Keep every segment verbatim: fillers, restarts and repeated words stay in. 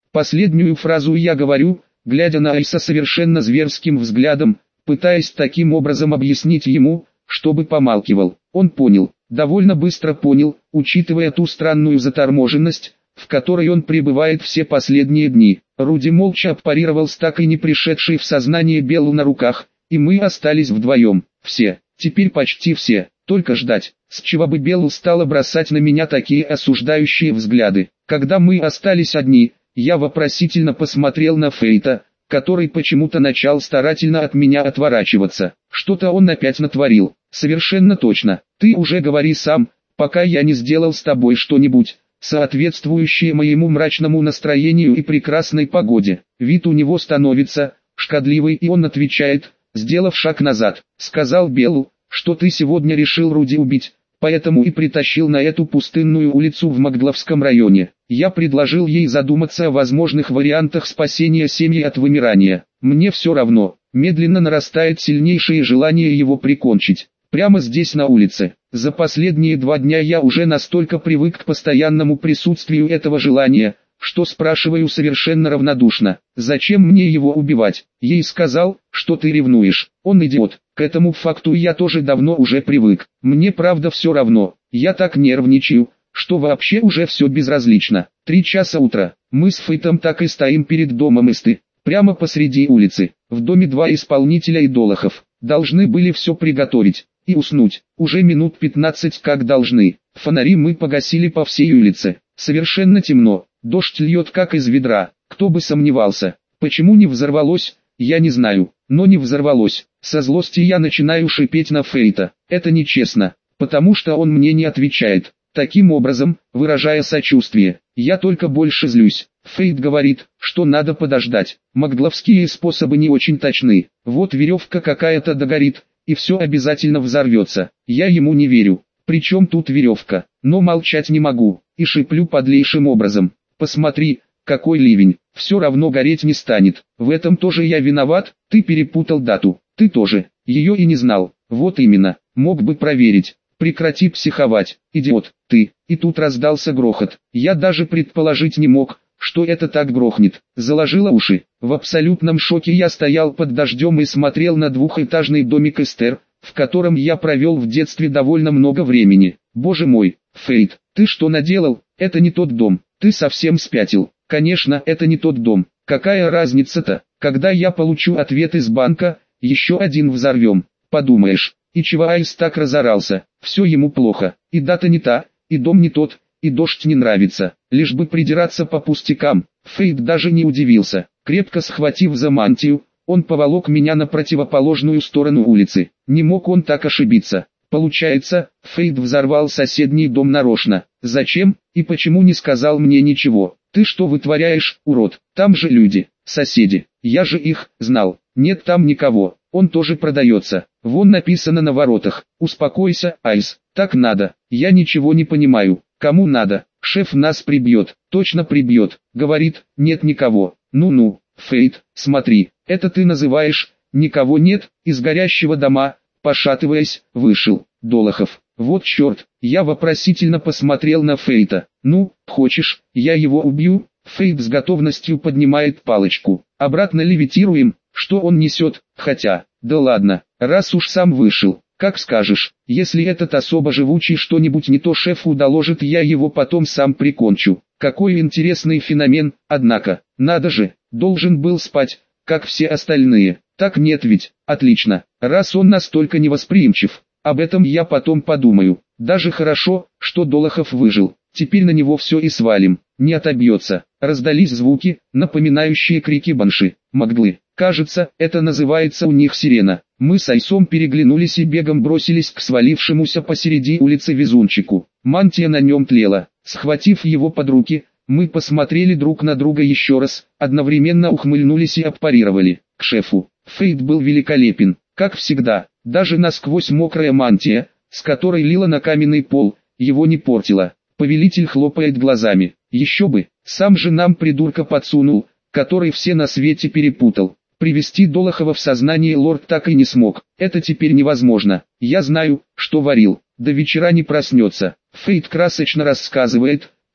Последнюю фразу я говорю, глядя на Айса совершенно зверским взглядом, пытаясь таким образом объяснить ему, чтобы помалкивал. Он понял, довольно быстро понял, учитывая ту странную заторможенность, в которой он пребывает все последние дни. Руди молча аппарировал с так и не пришедшей в сознание Беллу на руках, и мы остались вдвоем. Все, теперь почти все, только ждать, с чего бы Беллу стала бросать на меня такие осуждающие взгляды. Когда мы остались одни, я вопросительно посмотрел на Фейта, который почему-то начал старательно от меня отворачиваться. Что-то он опять натворил. Совершенно точно. Ты уже говори сам, пока я не сделал с тобой что-нибудь, соответствующее моему мрачному настроению и прекрасной погоде. Вид у него становится шкодливый, и он отвечает, сделав шаг назад. Сказал Беллу, что ты сегодня решил Руди убить, поэтому и притащил на эту пустынную улицу в Макдловском районе. Я предложил ей задуматься о возможных вариантах спасения семьи от вымирания. Мне все равно, медленно нарастает сильнейшее желание его прикончить. Прямо здесь на улице. За последние два дня я уже настолько привык к постоянному присутствию этого желания, что спрашиваю совершенно равнодушно, зачем мне его убивать? Ей сказал, что ты ревнуешь. Он идиот. К этому факту я тоже давно уже привык. Мне правда все равно. Я так нервничаю, что вообще уже все безразлично. Три часа утра. Мы с Фейтом так и стоим перед домом Исты, прямо посреди улицы. В доме два исполнителя идолохов. Должны были все приготовить и уснуть. Уже минут пятнадцать как должны. Фонари мы погасили по всей улице. Совершенно темно. Дождь льет как из ведра. Кто бы сомневался. Почему не взорвалось, я не знаю. Но не взорвалось. Со злости я начинаю шипеть на Фейта. Это нечестно, потому что он мне не отвечает. Таким образом, выражая сочувствие, я только больше злюсь. Фейт говорит, что надо подождать. Макдловские способы не очень точны. Вот веревка какая-то догорит, и все обязательно взорвется. Я ему не верю. Причем тут веревка? Но молчать не могу, и шиплю подлейшим образом. Посмотри, какой ливень. Все равно гореть не станет. В этом тоже я виноват. Ты перепутал дату. Ты тоже. Ее и не знал. Вот именно. Мог бы проверить. Прекрати психовать, идиот, ты. И тут раздался грохот. Я даже предположить не мог, что это так грохнет. Заложило уши. В абсолютном шоке я стоял под дождем и смотрел на двухэтажный домик Эстер, в котором я провел в детстве довольно много времени. Боже мой, Фейт, ты что наделал? Это не тот дом. Ты совсем спятил. Конечно, это не тот дом. Какая разница-то? Когда я получу ответ из банка, еще один взорвем. Подумаешь. И чего Айс так разорался? Все ему плохо. И дата не та, и дом не тот, и дождь не нравится. Лишь бы придираться по пустякам. Фейт даже не удивился. Крепко схватив за мантию, он поволок меня на противоположную сторону улицы. Не мог он так ошибиться. Получается, Фейт взорвал соседний дом нарочно. Зачем и почему не сказал мне ничего? Ты что вытворяешь, урод? Там же люди, соседи. Я же их знал. Нет там никого. Он тоже продается. Вон написано на воротах. Успокойся, Айс. Так надо. Я ничего не понимаю. Кому надо? Шеф нас прибьет. Точно прибьет. Говорит, нет никого. Ну-ну, Фейт, смотри. Это ты называешь «никого нет», из горящего дома, пошатываясь, вышел Долохов. Вот черт. Я вопросительно посмотрел на Фейта. Ну, хочешь, я его убью? Фейт с готовностью поднимает палочку. Обратно левитируем. Что он несет? Хотя, да ладно, раз уж сам вышел, как скажешь. Если этот особо живучий что-нибудь не то шефу доложит, я его потом сам прикончу. Какой интересный феномен, однако, надо же, должен был спать, как все остальные. Так нет ведь, отлично, раз он настолько невосприимчив, об этом я потом подумаю. Даже хорошо, что Долохов выжил, теперь на него все и свалим, не отобьется. Раздались звуки, напоминающие крики банши, Макдлы. Кажется, это называется у них сирена. Мы с Айсом переглянулись и бегом бросились к свалившемуся посреди улицы везунчику. Мантия на нем тлела. Схватив его под руки, мы посмотрели друг на друга еще раз, одновременно ухмыльнулись и аппарировали. К шефу. Фейт был великолепен, как всегда. Даже насквозь мокрая мантия, с которой лила на каменный пол, его не портила. Повелитель хлопает глазами. Еще бы, сам же нам придурка подсунул, который все на свете перепутал. Привести Долохова в сознание лорд так и не смог. Это теперь невозможно. Я знаю, что варил. До вечера не проснется. Фейт красочно рассказывает,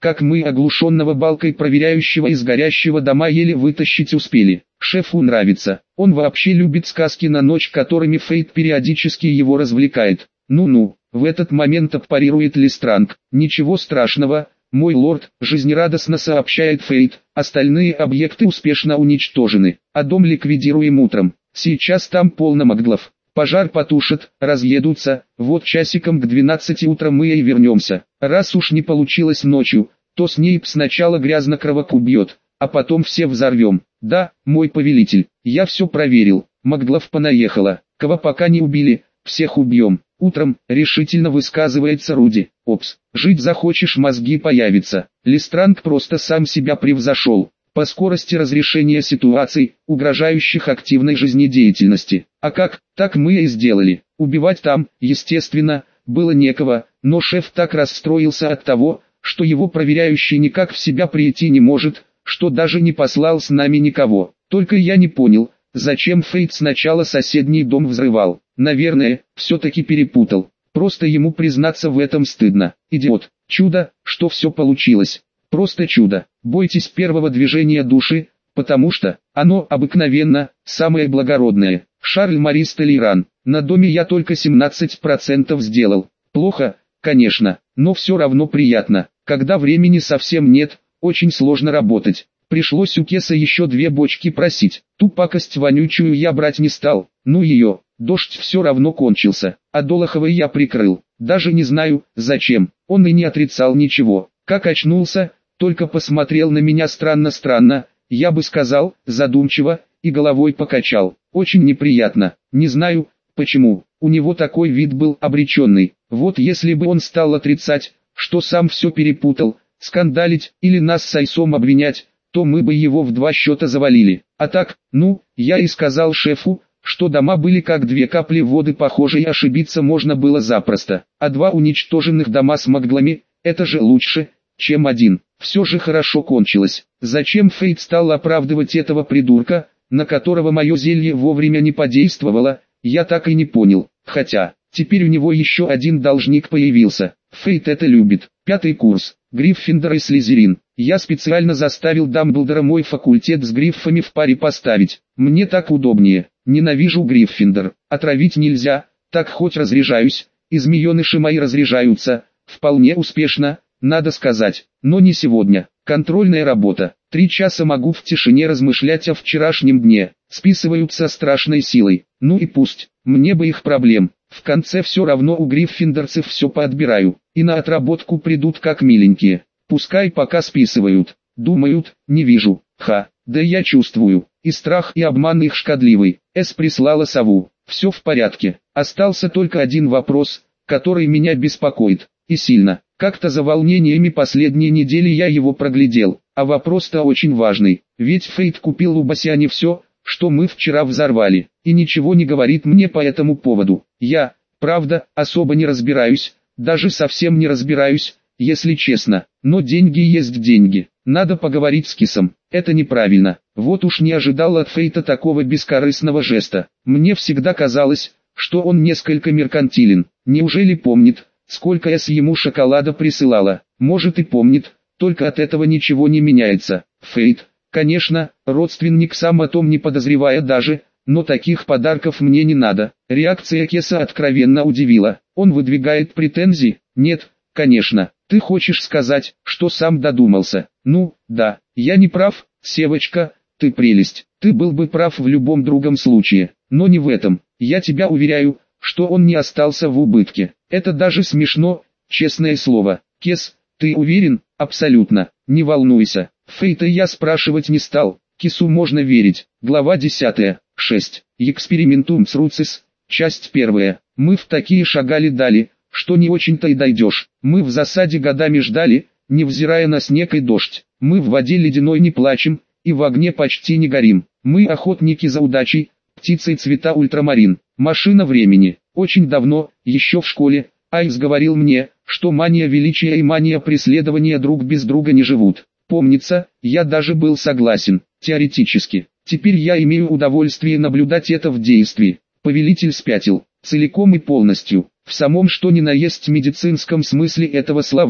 как мы оглушенного балкой проверяющего из горящего дома еле вытащить успели. Шефу нравится, он вообще любит сказки на ночь, которыми Фейт периодически его развлекает. Ну-ну, в этот момент аппарирует Листранг. Ничего страшного, мой лорд, жизнерадостно сообщает Фейт, остальные объекты успешно уничтожены, а дом ликвидируем утром. Сейчас там полно маглов. Пожар потушат, разъедутся, вот часиком к двенадцати утра мы и вернемся. Раз уж не получилось ночью, то Снейп сначала грязно-кровок убьет, а потом все взорвем. Да, мой повелитель, я все проверил, маглов понаехало, кого пока не убили, всех убьем. Утром, решительно высказывается Руди. Опс, жить захочешь, мозги появятся. Листранг просто сам себя превзошел по скорости разрешения ситуаций, угрожающих активной жизнедеятельности. А как, так мы и сделали. Убивать там, естественно, было некого, но шеф так расстроился от того, что его проверяющий никак в себя прийти не может, что даже не послал с нами никого. Только я не понял, зачем Фейт сначала соседний дом взрывал. Наверное, все-таки перепутал. Просто ему признаться в этом стыдно. Идиот. Чудо, что все получилось. Просто чудо. Бойтесь первого движения души, потому что оно обыкновенно самое благородное. Шарль Марис Толейран. На доме я только семнадцать процентов сделал. Плохо, конечно, но все равно приятно. Когда времени совсем нет, очень сложно работать. Пришлось у Кеса еще две бочки просить. Ту пакость вонючую я брать не стал. Ну ее, дождь все равно кончился, а Долохова я прикрыл. Даже не знаю, зачем, он и не отрицал ничего. Как очнулся, только посмотрел на меня странно-странно, я бы сказал, задумчиво, и головой покачал. Очень неприятно, не знаю, почему, у него такой вид был обреченный. Вот если бы он стал отрицать, что сам все перепутал, скандалить или нас с Айсом обвинять, то мы бы его в два счета завалили. А так, ну, я и сказал шефу, что дома были как две капли воды похожи и ошибиться можно было запросто. А два уничтоженных дома с маглами, это же лучше, чем один. Все же хорошо кончилось. Зачем Фейт стал оправдывать этого придурка, на которого мое зелье вовремя не подействовало, я так и не понял. Хотя, теперь у него еще один должник появился. Фейт это любит. Пятый курс. Гриффиндор и Слизерин. Я специально заставил Дамблдора мой факультет с гриффами в паре поставить. Мне так удобнее. Ненавижу Гриффиндор. Отравить нельзя, так хоть разряжаюсь. И змееныши мои разряжаются. Вполне успешно, надо сказать. Но не сегодня. Контрольная работа. Три часа могу в тишине размышлять о вчерашнем дне. Списываются страшной силой. Ну и пусть. Мне бы их проблем. В конце все равно у гриффиндорцев все поотбираю. И на отработку придут как миленькие. Пускай пока списывают. Думают, не вижу. Ха, да я чувствую. И страх, и обман их шкодливый. Эс прислала сову. Все в порядке. Остался только один вопрос, который меня беспокоит. И сильно. Как-то за волнениями последней недели я его проглядел. А вопрос-то очень важный. Ведь Фейт купил у Басяни все, что мы вчера взорвали. И ничего не говорит мне по этому поводу. Я, правда, особо не разбираюсь. Даже совсем не разбираюсь, если честно. Но деньги есть деньги. Надо поговорить с Кисом. Это неправильно. Вот уж не ожидал от Фейта такого бескорыстного жеста. Мне всегда казалось, что он несколько меркантилен. Неужели помнит, сколько я с ему шоколада присылала? Может и помнит, только от этого ничего не меняется. Фейт, конечно, родственник, сам о том не подозревая даже, но таких подарков мне не надо. Реакция Кеса откровенно удивила. Он выдвигает претензии? Нет, конечно. Ты хочешь сказать, что сам додумался? Ну, да, я не прав, Севочка, ты прелесть. Ты был бы прав в любом другом случае, но не в этом. Я тебя уверяю, что он не остался в убытке. Это даже смешно, честное слово. Кес, ты уверен? Абсолютно. Не волнуйся. Фейта я спрашивать не стал. Кису можно верить. Глава десятая. шесть. Экспериментум с Руцис. Часть первая. Мы в такие шагали дали, что не очень-то и дойдешь. Мы в засаде годами ждали, невзирая на снег и дождь. Мы в воде ледяной не плачем, и в огне почти не горим. Мы охотники за удачей, птицей цвета ультрамарин. Машина времени. Очень давно, еще в школе, Айвс говорил мне, что мания величия и мания преследования друг без друга не живут. Помнится, я даже был согласен, теоретически. Теперь я имею удовольствие наблюдать это в действии. Повелитель спятил, целиком и полностью, в самом что ни на есть медицинском смысле этого слова.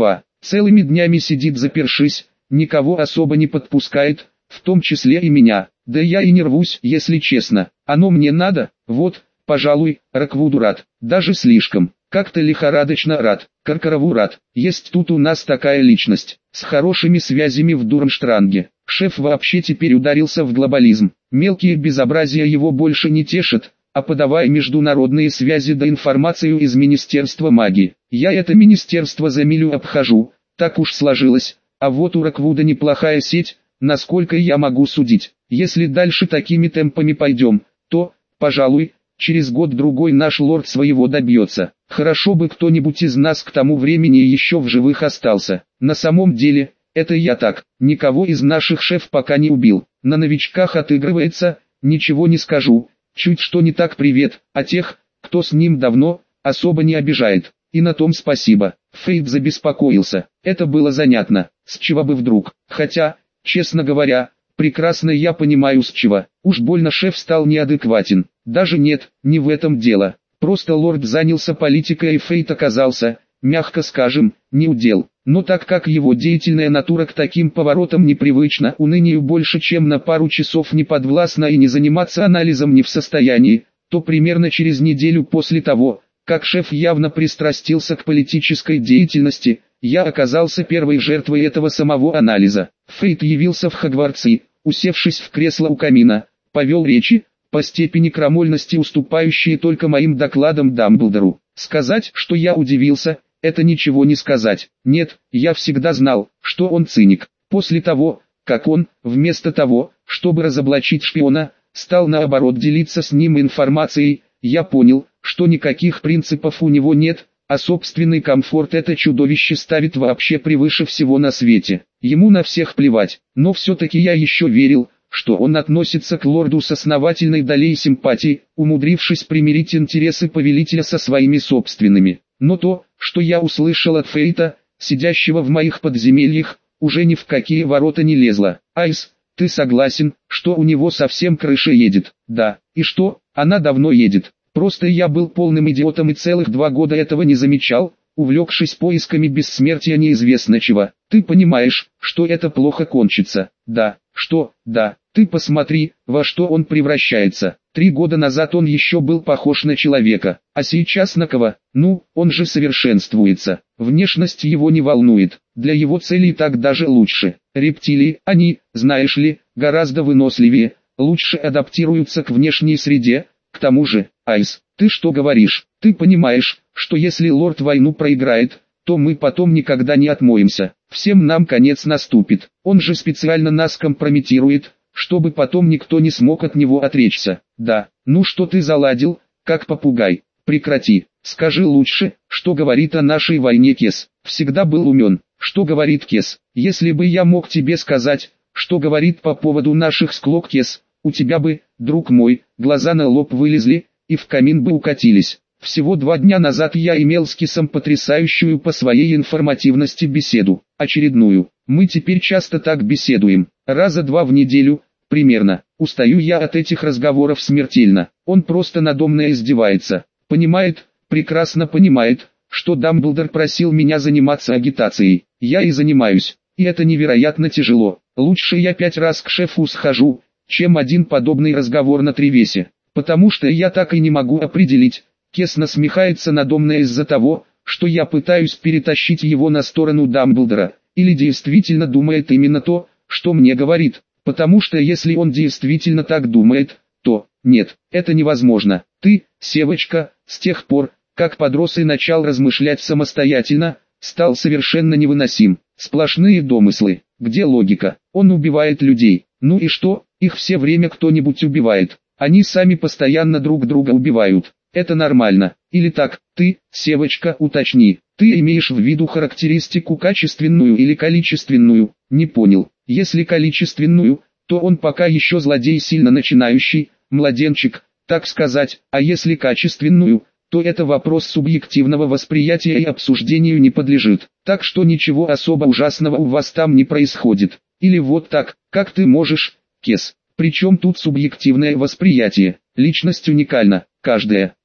Целыми днями сидит запершись, никого особо не подпускает, в том числе и меня. Да я и не рвусь, если честно. Оно мне надо, вот, пожалуй, Роквуду рад. Даже слишком. Как-то лихорадочно рад. Каркарову рад. Есть тут у нас такая личность, с хорошими связями в Дурмштранге. Шеф вообще теперь ударился в глобализм. Мелкие безобразия его больше не тешат, а подавая международные связи да информацию из Министерства магии. Я это министерство за милю обхожу, так уж сложилось. А вот у Роквуда неплохая сеть, насколько я могу судить. Если дальше такими темпами пойдем, то, пожалуй, через год-другой наш лорд своего добьется. Хорошо бы кто-нибудь из нас к тому времени еще в живых остался. На самом деле, это я так, никого из наших шеф пока не убил. На новичках отыгрывается, ничего не скажу. Чуть что не так привет, а тех, кто с ним давно, особо не обижает. И на том спасибо. Фейт забеспокоился. Это было занятно. С чего бы вдруг? Хотя, честно говоря, прекрасно я понимаю с чего. Уж больно шеф стал неадекватен. Даже нет, не в этом дело. Просто лорд занялся политикой и Фейт оказался, мягко скажем, не удел. Но так как его деятельная натура к таким поворотам непривычна, унынию больше чем на пару часов не подвластна и не заниматься анализом не в состоянии, то примерно через неделю после того, как шеф явно пристрастился к политической деятельности, я оказался первой жертвой этого самого анализа. Фейт явился в Хогвартсе, усевшись в кресло у камина, повел речи, по степени крамольности уступающие только моим докладам Дамблдору. Сказать, что я удивился, это ничего не сказать. Нет, я всегда знал, что он циник. После того, как он, вместо того, чтобы разоблачить шпиона, стал наоборот делиться с ним информацией, я понял, что никаких принципов у него нет, а собственный комфорт это чудовище ставит вообще превыше всего на свете. Ему на всех плевать, но все-таки я еще верил, что он относится к лорду с основательной долей симпатии, умудрившись примирить интересы повелителя со своими собственными. Но то, что я услышал от Фейта, сидящего в моих подземельях, уже ни в какие ворота не лезло. Айс, ты согласен, что у него совсем крыша едет? Да, и что, она давно едет. Просто я был полным идиотом и целых два года этого не замечал, увлекшись поисками бессмертия неизвестно чего. Ты понимаешь, что это плохо кончится? Да, что, да, ты посмотри, во что он превращается. Три года назад он еще был похож на человека, а сейчас на кого? Ну, он же совершенствуется. Внешность его не волнует, для его целей так даже лучше. Рептилии, они, знаешь ли, гораздо выносливее, лучше адаптируются к внешней среде. К тому же, Айс, ты что говоришь? Ты понимаешь, что если лорд войну проиграет, то мы потом никогда не отмоемся. Всем нам конец наступит. Он же специально нас компрометирует, чтобы потом никто не смог от него отречься. Да, ну что ты заладил, как попугай? Прекрати. Скажи лучше, что говорит о нашей войне Кес. Всегда был умен. Что говорит Кес? Если бы я мог тебе сказать, что говорит по поводу наших склок Кес, у тебя бы, друг мой, глаза на лоб вылезли, и в камин бы укатились. Всего два дня назад я имел с Кесом потрясающую по своей информативности беседу. Очередную. Мы теперь часто так беседуем. Раза два в неделю, примерно. Устаю я от этих разговоров смертельно. Он просто надо мной издевается. Понимает, прекрасно понимает, что Дамблдор просил меня заниматься агитацией. Я и занимаюсь. И это невероятно тяжело. Лучше я пять раз к шефу схожу, чем один подобный разговор на Тревесе. Потому что я так и не могу определить, Кес насмехается надо мной из-за того, что я пытаюсь перетащить его на сторону Дамблдора, или действительно думает именно то, что мне говорит. Потому что если он действительно так думает, то, нет, это невозможно. Ты, Севочка, с тех пор, как подрос и начал размышлять самостоятельно, стал совершенно невыносим. Сплошные домыслы. Где логика? Он убивает людей. Ну и что? Их все время кто-нибудь убивает. Они сами постоянно друг друга убивают. Это нормально. Или так, ты, Севочка, уточни. Ты имеешь в виду характеристику качественную или количественную? Не понял. Если количественную, то он пока еще злодей сильно начинающий, младенчик, так сказать. А если качественную, то это вопрос субъективного восприятия и обсуждению не подлежит. Так что ничего особо ужасного у вас там не происходит. Или вот так, как ты можешь, Кес. Причем тут субъективное восприятие? Личность уникальна, каждая.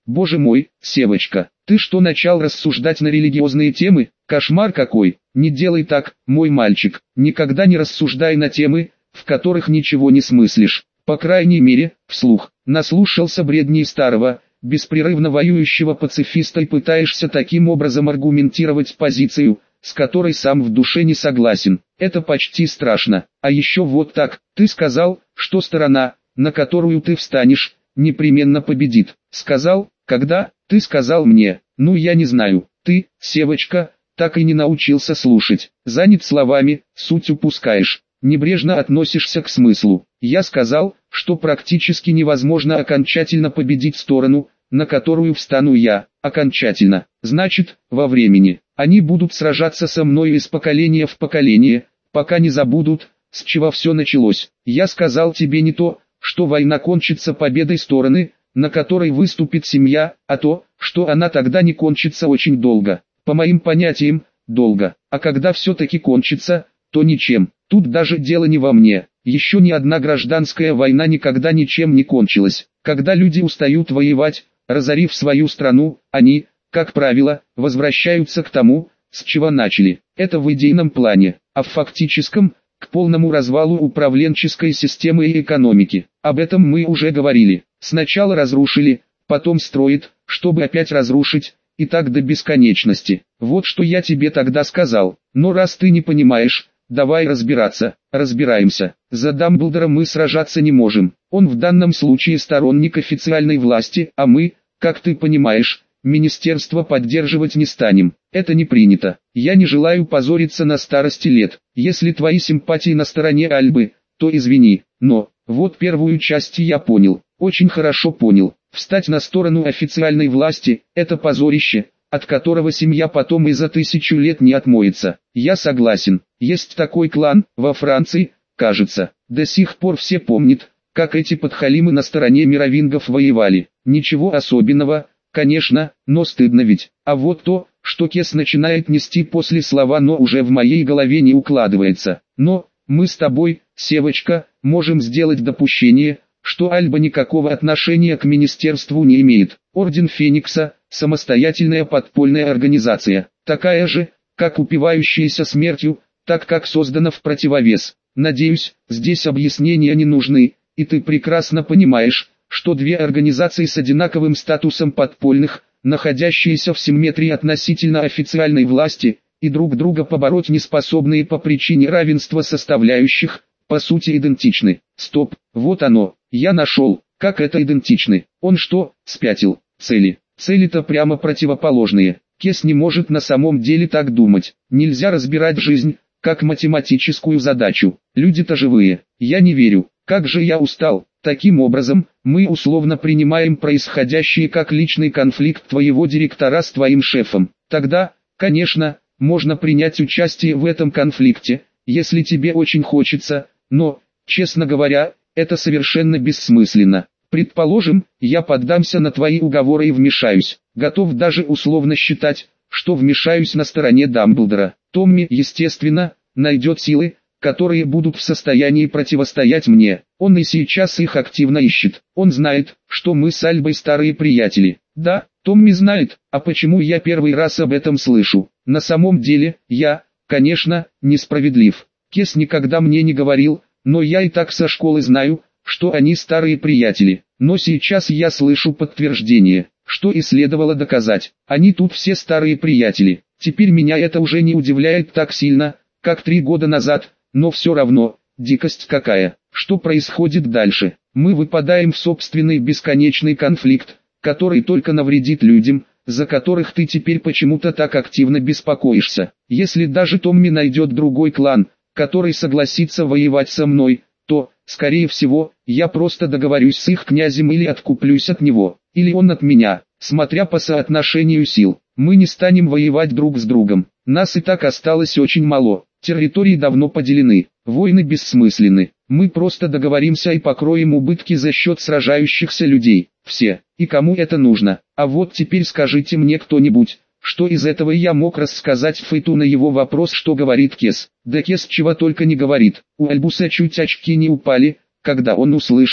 Боже мой, Севочка, ты что, начал рассуждать на религиозные темы? Кошмар какой! Не делай так, мой мальчик, никогда не рассуждай на темы, в которых ничего не смыслишь. По крайней мере, вслух. Наслушался бредней старого, беспрерывно воюющего пацифиста и пытаешься таким образом аргументировать позицию, с которой сам в душе не согласен. Это почти страшно. А еще вот так, ты сказал, что сторона, на которую ты встанешь, непременно победит. Сказал, когда? Ты сказал мне. Ну я не знаю. Ты, Севочка, так и не научился слушать. Занят словами, суть упускаешь. Небрежно относишься к смыслу. Я сказал, что практически невозможно окончательно победить сторону, на которую встану я. Окончательно. Значит, во времени. Они будут сражаться со мной из поколения в поколение, пока не забудут, с чего все началось. Я сказал тебе не то, что война кончится победой стороны, на которой выступит семья, а то, что она тогда не кончится очень долго. По моим понятиям, долго. А когда все-таки кончится, то ничем. Тут даже дело не во мне. Еще ни одна гражданская война никогда ничем не кончилась. Когда люди устают воевать, разорив свою страну, они, как правило, возвращаются к тому, с чего начали. Это в идейном плане, а в фактическом – к полному развалу управленческой системы и экономики. Об этом мы уже говорили. Сначала разрушили, потом строят, чтобы опять разрушить, и так до бесконечности. Вот что я тебе тогда сказал. Но раз ты не понимаешь, давай разбираться. Разбираемся. За Дамблдора мы сражаться не можем. Он в данном случае сторонник официальной власти, а мы, как ты понимаешь, министерство поддерживать не станем. Это не принято. Я не желаю позориться на старости лет. Если твои симпатии на стороне Альбы, то извини, но, вот первую часть я понял, очень хорошо понял. Встать на сторону официальной власти – это позорище, от которого семья потом и за тысячу лет не отмоется. Я согласен. Есть такой клан, во Франции, кажется. До сих пор все помнят, как эти подхалимы на стороне мировингов воевали. Ничего особенного, конечно, но стыдно ведь. А вот то, что Кес начинает нести после слова «но» уже в моей голове не укладывается. Но, мы с тобой, Севочка, можем сделать допущение, что Альба никакого отношения к министерству не имеет. Орден Феникса – самостоятельная подпольная организация, такая же, как упивающаяся смертью, так как создана в противовес. Надеюсь, здесь объяснения не нужны, и ты прекрасно понимаешь, что две организации с одинаковым статусом подпольных, находящиеся в симметрии относительно официальной власти, и друг друга побороть не способные по причине равенства составляющих, по сути идентичны. Стоп, вот оно, я нашел, как это идентичны. Он что, спятил? Цели. Цели-то прямо противоположные. Кес не может на самом деле так думать. Нельзя разбирать жизнь, как математическую задачу. Люди-то живые. Я не верю. Как же я устал. Таким образом, мы условно принимаем происходящее как личный конфликт твоего директора с твоим шефом. Тогда, конечно, можно принять участие в этом конфликте, если тебе очень хочется, но, честно говоря, это совершенно бессмысленно. Предположим, я поддамся на твои уговоры и вмешаюсь. Готов даже условно считать, что вмешаюсь на стороне Дамблдора. Томми, естественно, найдет силы, которые будут в состоянии противостоять мне. Он и сейчас их активно ищет. Он знает, что мы с Альбой старые приятели. Да, Томми знает, а почему я первый раз об этом слышу? На самом деле, я, конечно, несправедлив. Кес никогда мне не говорил, но я и так со школы знаю, что они старые приятели. Но сейчас я слышу подтверждение, что и следовало доказать. Они тут все старые приятели. Теперь меня это уже не удивляет так сильно, как три года назад, но все равно, дикость какая. Что происходит дальше? Мы выпадаем в собственный бесконечный конфликт, который только навредит людям, за которых ты теперь почему-то так активно беспокоишься. Если даже Томми найдет другой клан, который согласится воевать со мной, то, скорее всего, я просто договорюсь с их князем или откуплюсь от него, или он от меня, смотря по соотношению сил. Мы не станем воевать друг с другом, нас и так осталось очень мало, территории давно поделены, войны бессмысленны, мы просто договоримся и покроем убытки за счет сражающихся людей, все, и кому это нужно. А вот теперь скажите мне кто-нибудь, что из этого я мог рассказать Фейту на его вопрос, что говорит Кес. Да Кес чего только не говорит. У Альбуса чуть очки не упали, когда он услышал,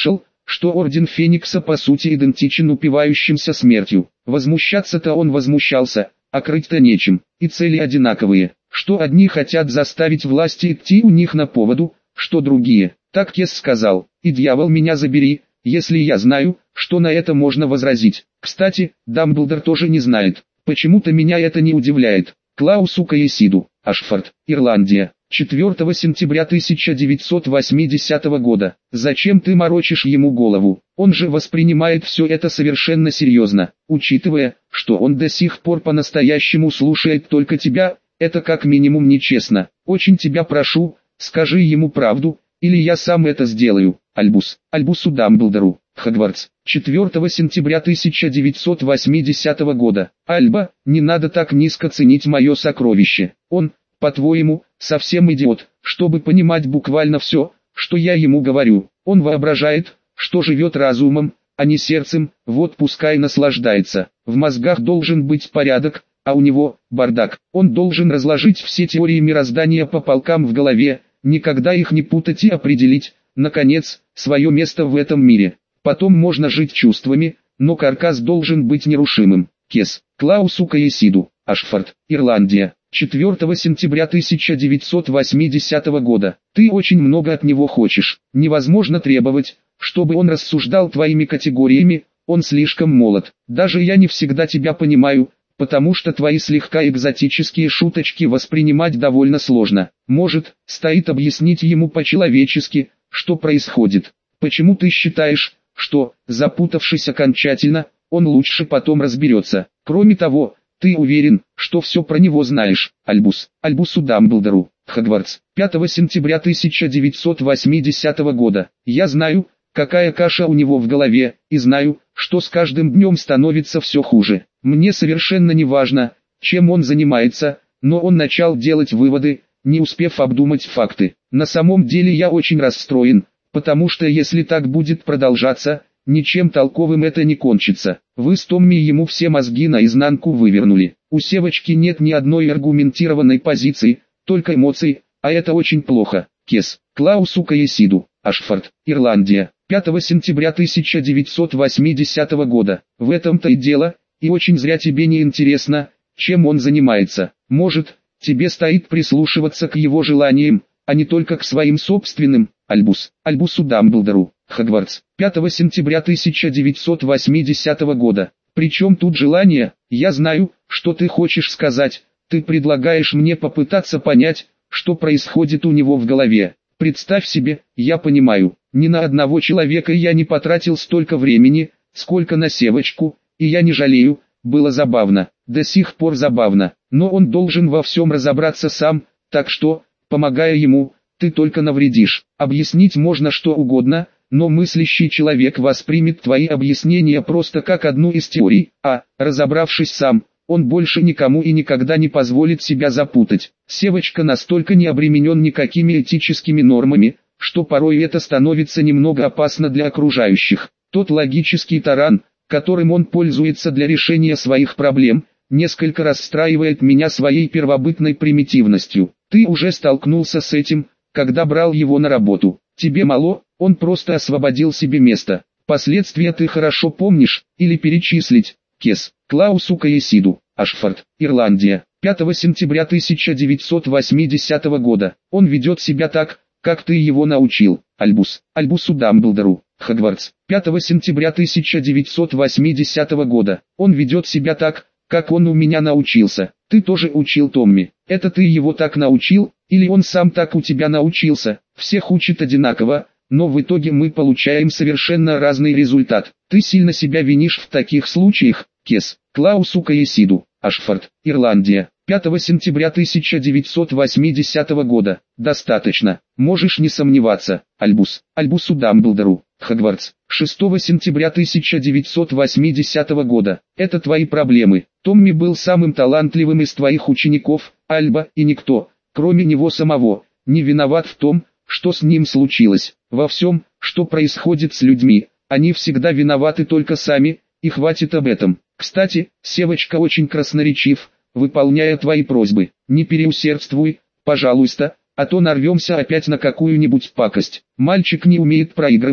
что Орден Феникса по сути идентичен упивающимся смертью. Возмущаться-то он возмущался, а крыть-то нечем, и цели одинаковые, что одни хотят заставить власти идти у них на поводу, что другие. Так Кес сказал, и дьявол меня забери, если я знаю, что на это можно возразить. Кстати, Дамблдор тоже не знает, почему-то меня это не удивляет. Клаусу Каесиду, Ашфорд, Ирландия, четвёртого сентября тысяча девятьсот восьмидесятого года. Зачем ты морочишь ему голову? Он же воспринимает все это совершенно серьезно, учитывая, что он до сих пор по-настоящему слушает только тебя, это как минимум нечестно. Очень тебя прошу, скажи ему правду, или я сам это сделаю. Альбус, Альбусу Дамблдору, Хогвартс, четвёртого сентября тысяча девятьсот восьмидесятого года. Альба, не надо так низко ценить мое сокровище. Он, по-твоему, совсем идиот, чтобы понимать буквально все, что я ему говорю. Он воображает, что живет разумом, а не сердцем, вот пускай наслаждается. В мозгах должен быть порядок, а у него бардак. Он должен разложить все теории мироздания по полкам в голове, никогда их не путать и определить, наконец, свое место в этом мире. Потом можно жить чувствами, но каркас должен быть нерушимым. Кес, Клаусу Каесиду, Ашфорд, Ирландия, четвёртого сентября тысяча девятьсот восьмидесятого года. Ты очень много от него хочешь. Невозможно требовать, чтобы он рассуждал твоими категориями, он слишком молод. Даже я не всегда тебя понимаю, потому что твои слегка экзотические шуточки воспринимать довольно сложно. Может, стоит объяснить ему по-человечески, что происходит. Почему ты считаешь, что, запутавшись окончательно, он лучше потом разберется? Кроме того, ты уверен, что все про него знаешь. Альбус, Альбусу Дамблдору, Хогвартс, пятого сентября тысяча девятьсот восьмидесятого года. Я знаю, какая каша у него в голове, и знаю, что с каждым днем становится все хуже. Мне совершенно не важно, чем он занимается, но он начал делать выводы, не успев обдумать факты. На самом деле я очень расстроен, потому что если так будет продолжаться, ничем толковым это не кончится. Вы с Томми ему все мозги наизнанку вывернули. У Севочки нет ни одной аргументированной позиции, только эмоций, а это очень плохо. Кес, Клаусу Каесиду, Ашфорд, Ирландия, пятого сентября тысяча девятьсот восьмидесятого года. В этом-то и дело, и очень зря тебе не интересно, чем он занимается. Может, тебе стоит прислушиваться к его желаниям, а не только к своим собственным. Альбус, Альбусу Дамблдору, Хогвартс, пятого сентября тысяча девятьсот восьмидесятого года. Причем тут желание? Я знаю, что ты хочешь сказать. Ты предлагаешь мне попытаться понять, что происходит у него в голове. Представь себе, я понимаю, ни на одного человека я не потратил столько времени, сколько на Севочку, и я не жалею, было забавно, до сих пор забавно, но он должен во всем разобраться сам, так что, помогая ему, ты только навредишь. Объяснить можно что угодно, но мыслящий человек воспримет твои объяснения просто как одну из теорий, а, разобравшись сам, он больше никому и никогда не позволит себя запутать. Севочка настолько не обременен никакими этическими нормами, что порой это становится немного опасно для окружающих. Тот логический таран, которым он пользуется для решения своих проблем, несколько расстраивает меня своей первобытной примитивностью. Ты уже столкнулся с этим, когда брал его на работу. Тебе мало, он просто освободил себе место. Последствия ты хорошо помнишь, или перечислить. Кес, Клаусу Каесиду, Ашфорд, Ирландия, пятого сентября тысяча девятьсот восьмидесятого года. Он ведет себя так, как ты его научил. Альбус, Альбусу Дамблдору, Хогвартс, пятого сентября тысяча девятьсот восьмидесятого года. Он ведет себя так, как он у меня научился. Ты тоже учил Томми. Это ты его так научил, или он сам так у тебя научился? Всех учит одинаково, но в итоге мы получаем совершенно разный результат. Ты сильно себя винишь в таких случаях. Кес, Клаусу Каесиду, Ашфорд, Ирландия, пятого сентября тысяча девятьсот восьмидесятого года. Достаточно, можешь не сомневаться. Альбус, Альбусу Дамблдору, Хогвартс, шестого сентября тысяча девятьсот восьмидесятого года. Это твои проблемы. Томми был самым талантливым из твоих учеников, Альба, и никто, кроме него самого, не виноват в том, что с ним случилось. Во всем, что происходит с людьми, они всегда виноваты только сами, и хватит об этом. Кстати, Севочка очень красноречив, выполняя твои просьбы. Не переусердствуй, пожалуйста, а то нарвемся опять на какую-нибудь пакость. Мальчик не умеет проигрывать,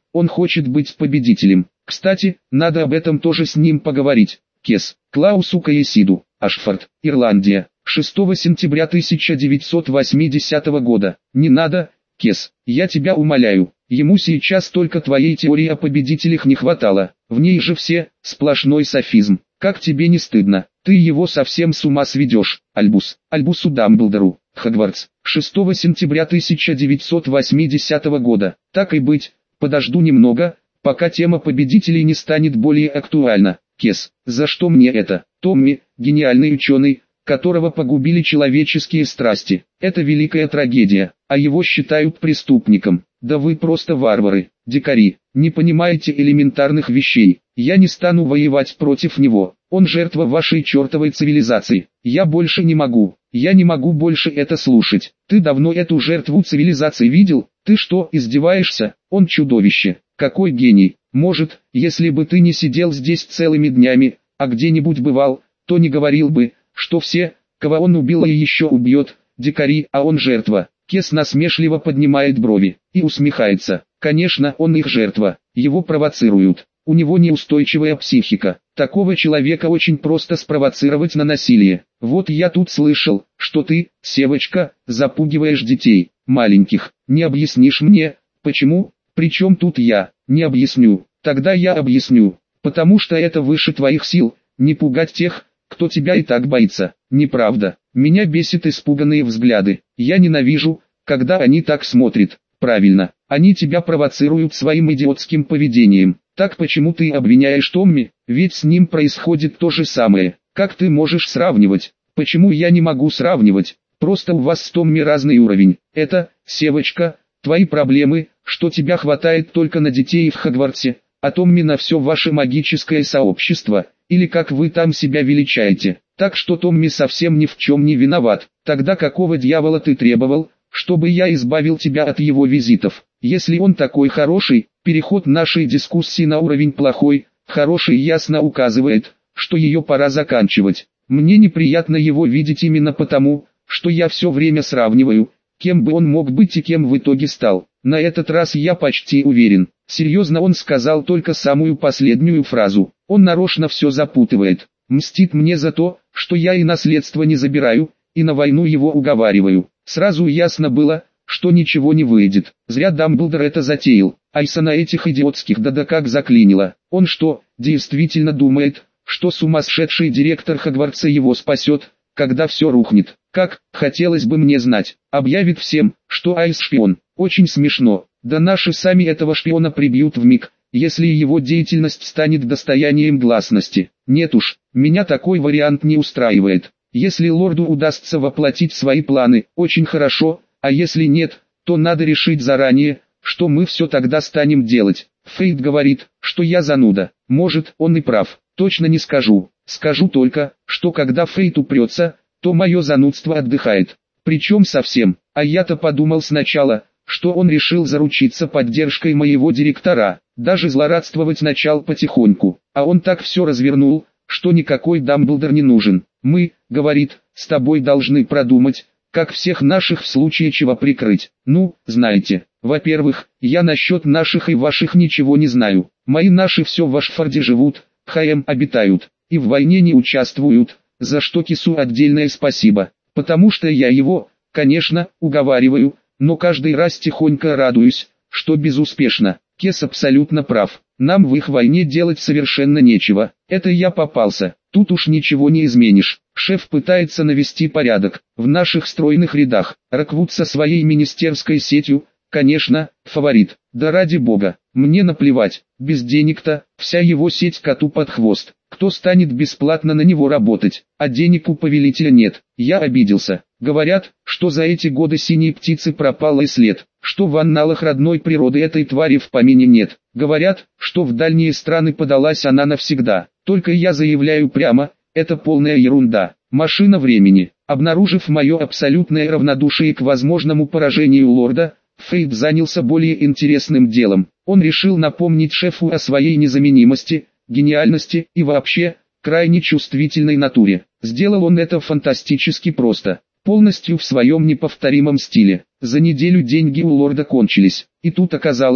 Он хочет быть победителем. Кстати, надо об этом тоже с ним поговорить. Кес. Клаусу Каесиду. Ашфорд, Ирландия. шестого сентября тысяча девятьсот восьмидесятого года. Не надо, Кес. Я тебя умоляю. Ему сейчас только твоей теории о победителях не хватало. В ней же все, сплошной софизм. Как тебе не стыдно? Ты его совсем с ума сведешь. Альбус. Альбусу Дамблдору. Хогвартс. шестого сентября тысяча девятьсот восьмидесятого года. Так и быть, подожду немного, пока тема победителей не станет более актуальна. Кес. За что мне это? Томми, гениальный ученый, которого погубили человеческие страсти. Это великая трагедия, а его считают преступником. Да вы просто варвары, дикари, не понимаете элементарных вещей. Я не стану воевать против него. Он жертва вашей чертовой цивилизации. Я больше не могу. Я не могу больше это слушать. Ты давно эту жертву цивилизации видел? Ты что, издеваешься? Он чудовище. Какой гений. Может, если бы ты не сидел здесь целыми днями, а где-нибудь бывал, то не говорил бы, что все, кого он убил и еще убьет, дикари, а он жертва. Кес насмешливо поднимает брови и усмехается. Конечно, он их жертва. Его провоцируют. У него неустойчивая психика. Такого человека очень просто спровоцировать на насилие. Вот я тут слышал, что ты, Севочка, запугиваешь детей, маленьких. Не объяснишь мне, почему? Причем тут я? Не объясню. Тогда я объясню. Потому что это выше твоих сил, не пугать тех, кто тебя и так боится. Неправда. Меня бесит испуганные взгляды. Я ненавижу, когда они так смотрят. Правильно. Они тебя провоцируют своим идиотским поведением. Так почему ты обвиняешь Томми? Ведь с ним происходит то же самое. Как ты можешь сравнивать? Почему я не могу сравнивать? Просто у вас с Томми разный уровень. Это, Севочка, твои проблемы, что тебя хватает только на детей в Хогвартсе, а Томми на все ваше магическое сообщество, или как вы там себя величаете. Так что Томми совсем ни в чем не виноват. Тогда какого дьявола ты требовал, чтобы я избавил тебя от его визитов? Если он такой хороший, переход нашей дискуссии на уровень плохой, хороший ясно указывает, что ее пора заканчивать. Мне неприятно его видеть именно потому, что я все время сравниваю, кем бы он мог быть и кем в итоге стал. На этот раз я почти уверен. Серьезно, он сказал только самую последнюю фразу. Он нарочно все запутывает. Мстит мне за то, что я и наследство не забираю, и на войну его уговариваю. Сразу ясно было, что ничего не выйдет. Зря Дамблдор это затеял. Айса на этих идиотских да-да как заклинило. Он что, действительно думает, что сумасшедший директор Хогвартса его спасет, когда все рухнет? Как, хотелось бы мне знать. Объявит всем, что Айс шпион. Очень смешно. Да наши сами этого шпиона прибьют вмиг, если его деятельность станет достоянием гласности. Нет уж, меня такой вариант не устраивает. Если лорду удастся воплотить свои планы, очень хорошо, а если нет, то надо решить заранее, что мы все тогда станем делать. Фейт говорит, что я зануда. Может, он и прав. Точно не скажу. Скажу только, что когда Фейт упрется, то мое занудство отдыхает. Причем совсем. А я-то подумал сначала, что он решил заручиться поддержкой моего директора. Даже злорадствовать начал потихоньку. А он так все развернул, что никакой Дамблдор не нужен. Мы, говорит, с тобой должны продумать, как всех наших в случае чего прикрыть. Ну, знаете, во-первых, я насчет наших и ваших ничего не знаю. Мои наши все в Ашфорде живут, ХМ обитают, и в войне не участвуют, за что Кису отдельное спасибо. Потому что я его, конечно, уговариваю, но каждый раз тихонько радуюсь, что безуспешно. Кес абсолютно прав. Нам в их войне делать совершенно нечего. Это я попался. Тут уж ничего не изменишь. Шеф пытается навести порядок в наших стройных рядах. Роквуд со своей министерской сетью, конечно, фаворит. Да ради бога, мне наплевать. Без денег-то, вся его сеть коту под хвост. Кто станет бесплатно на него работать? А денег у повелителя нет. Я обиделся. Говорят, что за эти годы синей птицы пропал и след, что в анналах родной природы этой твари в помине нет. Говорят, что в дальние страны подалась она навсегда. Только я заявляю прямо, это полная ерунда. Машина времени. Обнаружив мое абсолютное равнодушие к возможному поражению лорда, Фейт занялся более интересным делом. Он решил напомнить шефу о своей незаменимости, гениальности и вообще, крайне чувствительной натуре. Сделал он это фантастически просто, полностью в своем неповторимом стиле. За неделю деньги у лорда кончились, и тут оказалось,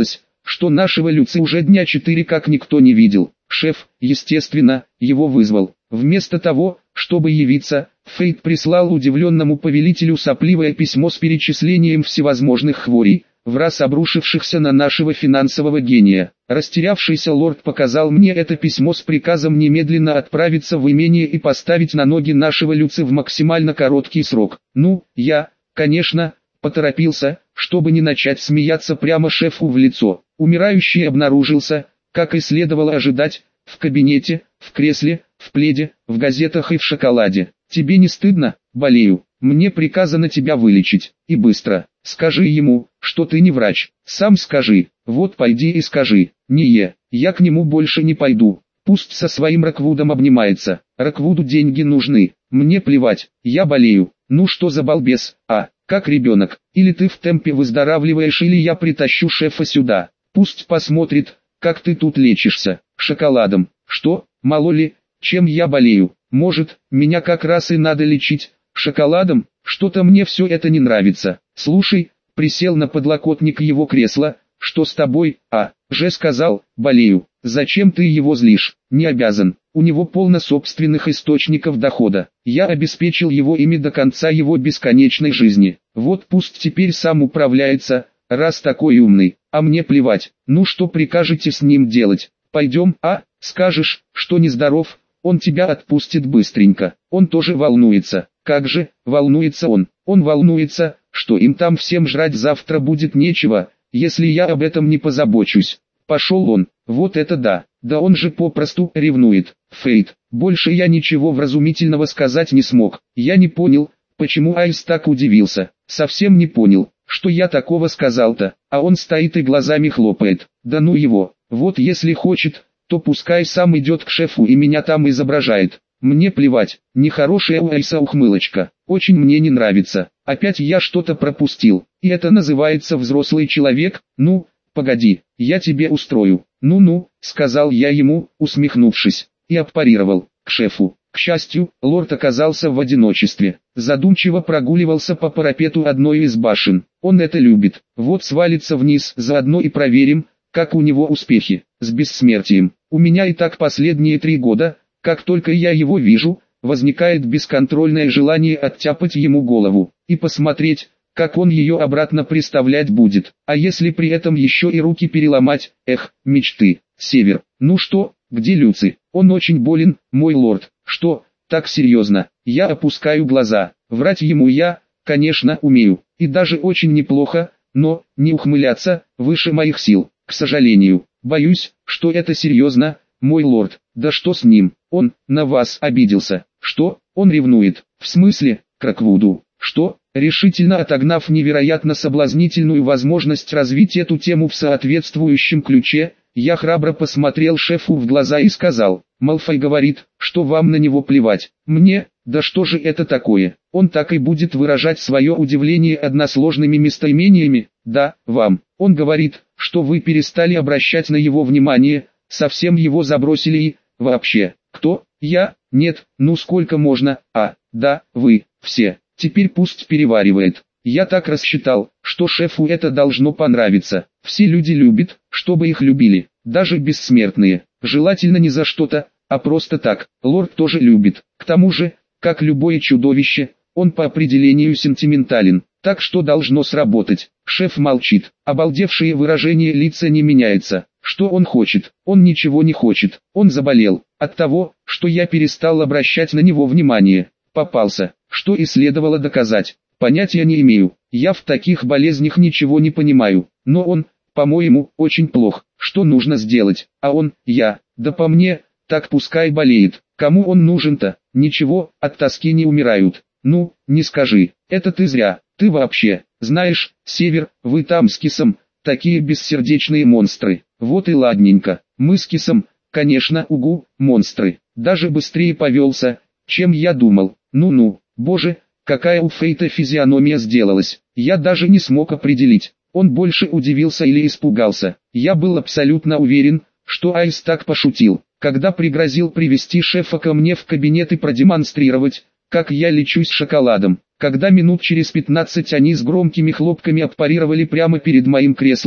что нашего Люци уже дня четыре как никто не видел. Шеф, естественно, его вызвал. Вместо того, чтобы явиться, Фейт прислал удивленному повелителю сопливое письмо с перечислением всевозможных хворей, враз обрушившихся на нашего финансового гения. Растерявшийся лорд показал мне это письмо с приказом немедленно отправиться в имение и поставить на ноги нашего Люци в максимально короткий срок. Ну, я, конечно, поторопился, чтобы не начать смеяться прямо шефу в лицо. Умирающий обнаружился, как и следовало ожидать, в кабинете, в кресле, в пледе, в газетах и в шоколаде. Тебе не стыдно? Болею. Мне приказано тебя вылечить. И быстро. Скажи ему, что ты не врач. Сам скажи. Вот пойди и скажи. Не е. Я к нему больше не пойду. Пусть со своим Роквудом обнимается. Роквуду деньги нужны. Мне плевать. Я болею. Ну что за балбес, а? Как ребенок. Или ты в темпе выздоравливаешь, или я притащу шефа сюда. Пусть посмотрит, как ты тут лечишься. Шоколадом. Что? Мало ли, чем я болею. Может, меня как раз и надо лечить. Шоколадом? Что-то мне все это не нравится. Слушай, присел на подлокотник его кресла. Что с тобой? А, же сказал, болею. Зачем ты его злишь? Не обязан. У него полно собственных источников дохода. Я обеспечил его ими до конца его бесконечной жизни. Вот пусть теперь сам управляется, раз такой умный. А мне плевать. Ну что прикажете с ним делать? Пойдем, а? Скажешь, что нездоров, он тебя отпустит быстренько. Он тоже волнуется. Как же, волнуется он? Он волнуется, что им там всем жрать завтра будет нечего, если я об этом не позабочусь. Пошел он, вот это да, да он же попросту ревнует. Фейт, больше я ничего вразумительного сказать не смог. Я не понял, почему Айс так удивился. Совсем не понял, что я такого сказал-то, а он стоит и глазами хлопает. Да ну его, вот если хочет, то пускай сам идет к шефу и меня там изображает. Мне плевать, нехорошая у Айса ухмылочка, очень мне не нравится. Опять я что-то пропустил, и это называется взрослый человек? Ну, погоди, я тебе устрою. Ну-ну, сказал я ему, усмехнувшись, и отпарировал, к шефу. К счастью, лорд оказался в одиночестве, задумчиво прогуливался по парапету одной из башен. Он это любит, вот свалится вниз, заодно и проверим, как у него успехи, с бессмертием. У меня и так последние три года, как только я его вижу, возникает бесконтрольное желание оттяпать ему голову, и посмотреть, как он ее обратно приставлять будет. А если при этом еще и руки переломать, эх, мечты. Север, ну что, где Люци? Он очень болен, мой лорд. Что, так серьезно? Я опускаю глаза. Врать ему я, конечно, умею, и даже очень неплохо, но, не ухмыляться, выше моих сил. К сожалению, боюсь, что это серьезно, мой лорд. Да что с ним? Он на вас обиделся. Что? Он ревнует. В смысле? К Роквуду. Что? Решительно отогнав невероятно соблазнительную возможность развить эту тему в соответствующем ключе, я храбро посмотрел шефу в глаза и сказал: Малфой говорит, что вам на него плевать. Мне? Да что же это такое? Он так и будет выражать свое удивление односложными местоимениями. Да, вам. Он говорит, что вы перестали обращать на его внимание, совсем его забросили и, вообще, кто? Я? Нет, ну сколько можно? А, да, вы, все. Теперь пусть переваривает. Я так рассчитал, что шефу это должно понравиться. Все люди любят, чтобы их любили, даже бессмертные. Желательно не за что-то, а просто так. Лорд тоже любит. К тому же, как любое чудовище, он по определению сентиментален. Так что должно сработать. Шеф молчит. Обалдевшее выражение лица не меняется. Что он хочет? Он ничего не хочет. Он заболел. От того, что я перестал обращать на него внимание. Попался. Что и следовало доказать. Понятия не имею. Я в таких болезнях ничего не понимаю. Но он, по-моему, очень плох. Что нужно сделать? А он, я, да по мне, так пускай болеет. Кому он нужен-то? Ничего, от тоски не умирают. Ну, не скажи. Это ты зря. Ты вообще, знаешь, Север, вы там с Кисом, такие бессердечные монстры. Вот и ладненько. Мы с Кисом, конечно, угу, монстры. Даже быстрее повелся, чем я думал. Ну-ну, боже, какая у Фейта физиономия сделалась. Я даже не смог определить. Он больше удивился или испугался. Я был абсолютно уверен, что Айс так пошутил, когда пригрозил привести шефа ко мне в кабинет и продемонстрировать, как я лечусь шоколадом. Когда минут через пятнадцать они с громкими хлопками отпарировали прямо перед моим креслом,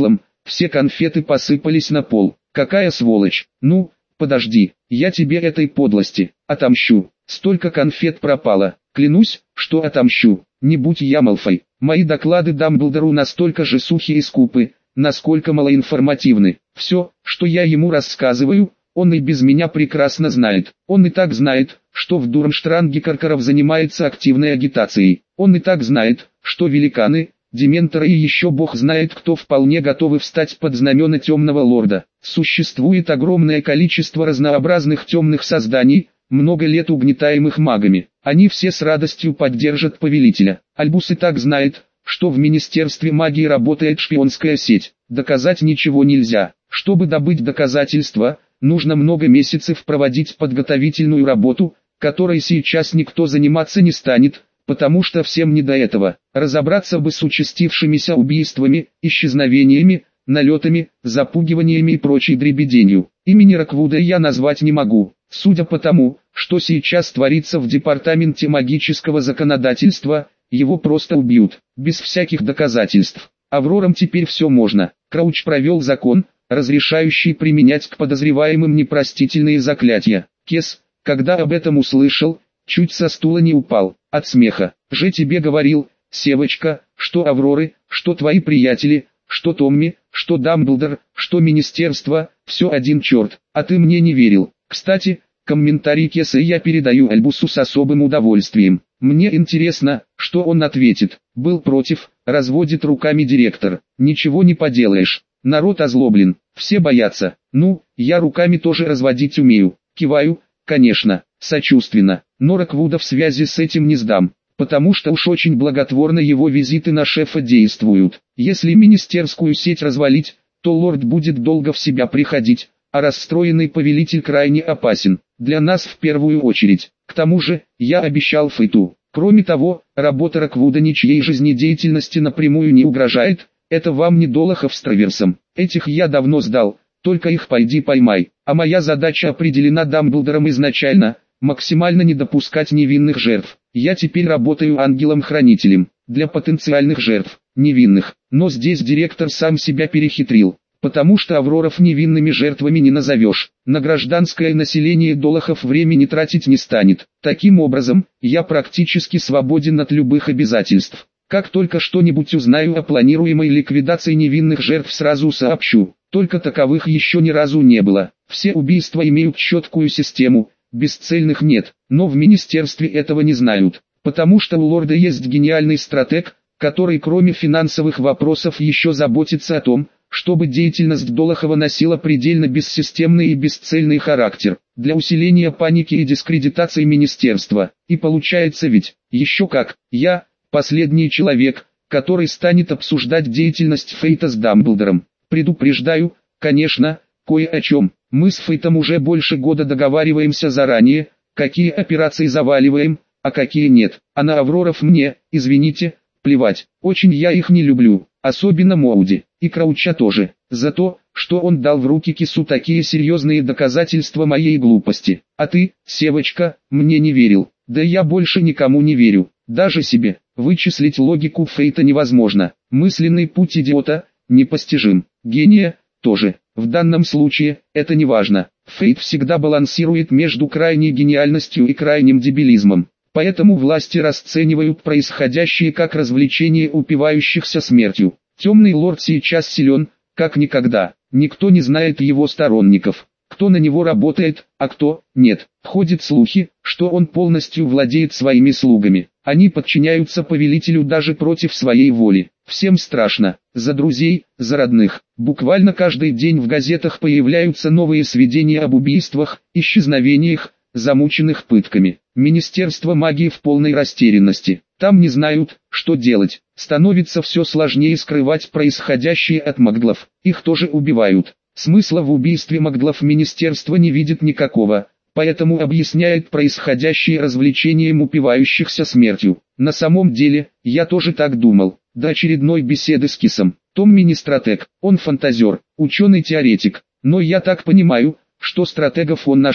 все конфеты посыпались на пол. Какая сволочь! Ну, подожди, я тебе этой подлости отомщу. Столько конфет пропало, клянусь, что отомщу. Не будь я Малфой, мои доклады Дамблдору настолько же сухие и скупы, насколько малоинформативны. Все, что я ему рассказываю, он и без меня прекрасно знает. Он и так знает, что в Дурмштранге Каркаров занимается активной агитацией. Он и так знает, что великаны, дементоры и еще бог знает кто вполне готовы встать под знамена темного лорда. Существует огромное количество разнообразных темных созданий, много лет угнетаемых магами. Они все с радостью поддержат повелителя. Альбус и так знает, что в Министерстве магии работает шпионская сеть. Доказать ничего нельзя. Чтобы добыть доказательства, нужно много месяцев проводить подготовительную работу, которой сейчас никто заниматься не станет, потому что всем не до этого. Разобраться бы с участившимися убийствами, исчезновениями, налетами, запугиваниями и прочей дребеденью. Имени Роквуда я назвать не могу. Судя по тому, что сейчас творится в Департаменте магического законодательства, его просто убьют, без всяких доказательств. Аврорам теперь все можно. Крауч провел закон, разрешающий применять к подозреваемым непростительные заклятия. Кес, когда об этом услышал, чуть со стула не упал, от смеха. «Же тебе говорил, Севочка, что Авроры, что твои приятели, что Томми, что Дамблдор, что Министерство, все один черт, а ты мне не верил». Кстати, комментарий Кеса я передаю Альбусу с особым удовольствием. Мне интересно, что он ответит. Был против, разводит руками директор. Ничего не поделаешь. Народ озлоблен, все боятся. Ну, я руками тоже разводить умею. Киваю, конечно, сочувственно. Но Роквуда в связи с этим не сдам, потому что уж очень благотворно его визиты на шефа действуют. Если министерскую сеть развалить, то лорд будет долго в себя приходить, а расстроенный повелитель крайне опасен. Для нас в первую очередь. К тому же, я обещал Фейту. Кроме того, работа Роквуда ничьей жизнедеятельности напрямую не угрожает. Это вам не Долохов с Траверсом. Этих я давно сдал, только их пойди поймай. А моя задача определена Дамблдором изначально, максимально не допускать невинных жертв. Я теперь работаю ангелом-хранителем, для потенциальных жертв, невинных. Но здесь директор сам себя перехитрил, потому что Авроров невинными жертвами не назовешь. На гражданское население Долохов времени тратить не станет. Таким образом, я практически свободен от любых обязательств. Как только что-нибудь узнаю о планируемой ликвидации невинных жертв, сразу сообщу. Только таковых еще ни разу не было. Все убийства имеют четкую систему, бесцельных нет. Но в министерстве этого не знают, потому что у лорда есть гениальный стратег, который кроме финансовых вопросов еще заботится о том, чтобы деятельность Долохова носила предельно бессистемный и бесцельный характер, для усиления паники и дискредитации министерства. И получается ведь, еще как, я, последний человек, который станет обсуждать деятельность Фейта с Дамблдором. Предупреждаю, конечно, кое о чем. Мы с Фейтом уже больше года договариваемся заранее, какие операции заваливаем, а какие нет. А на Авроров мне, извините, плевать. Очень я их не люблю, особенно Моуди, и Крауча тоже, за то, что он дал в руки Кису такие серьезные доказательства моей глупости. А ты, Севочка, мне не верил. Да я больше никому не верю, даже себе. Вычислить логику Фейта невозможно. Мысленный путь идиота непостижим. Гения тоже. В данном случае это не важно. Фейт всегда балансирует между крайней гениальностью и крайним дебилизмом. Поэтому власти расценивают происходящее как развлечение упивающихся смертью. Темный лорд сейчас силен, как никогда. Никто не знает его сторонников, кто на него работает, а кто нет. Ходят слухи, что он полностью владеет своими слугами. Они подчиняются повелителю даже против своей воли. Всем страшно. За друзей, за родных. Буквально каждый день в газетах появляются новые сведения об убийствах, исчезновениях, замученных пытками. Министерство магии в полной растерянности. Там не знают, что делать. Становится все сложнее скрывать происходящее от маглов. Их тоже убивают. Смысла в убийстве маглов министерство не видит никакого, поэтому объясняет происходящее развлечением упивающихся смертью. На самом деле, я тоже так думал, до очередной беседы с Кисом. Томми не стратег, он фантазер, ученый-теоретик, но я так понимаю, что стратегов он нашел.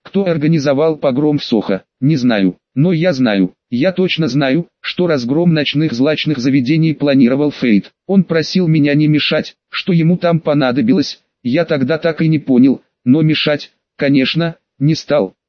Кто организовал погром в Сохо, не знаю, но я знаю, я точно знаю, что разгром ночных злачных заведений планировал Фейт. Он просил меня не мешать, что ему там понадобилось, я тогда так и не понял, но мешать, конечно, не стал.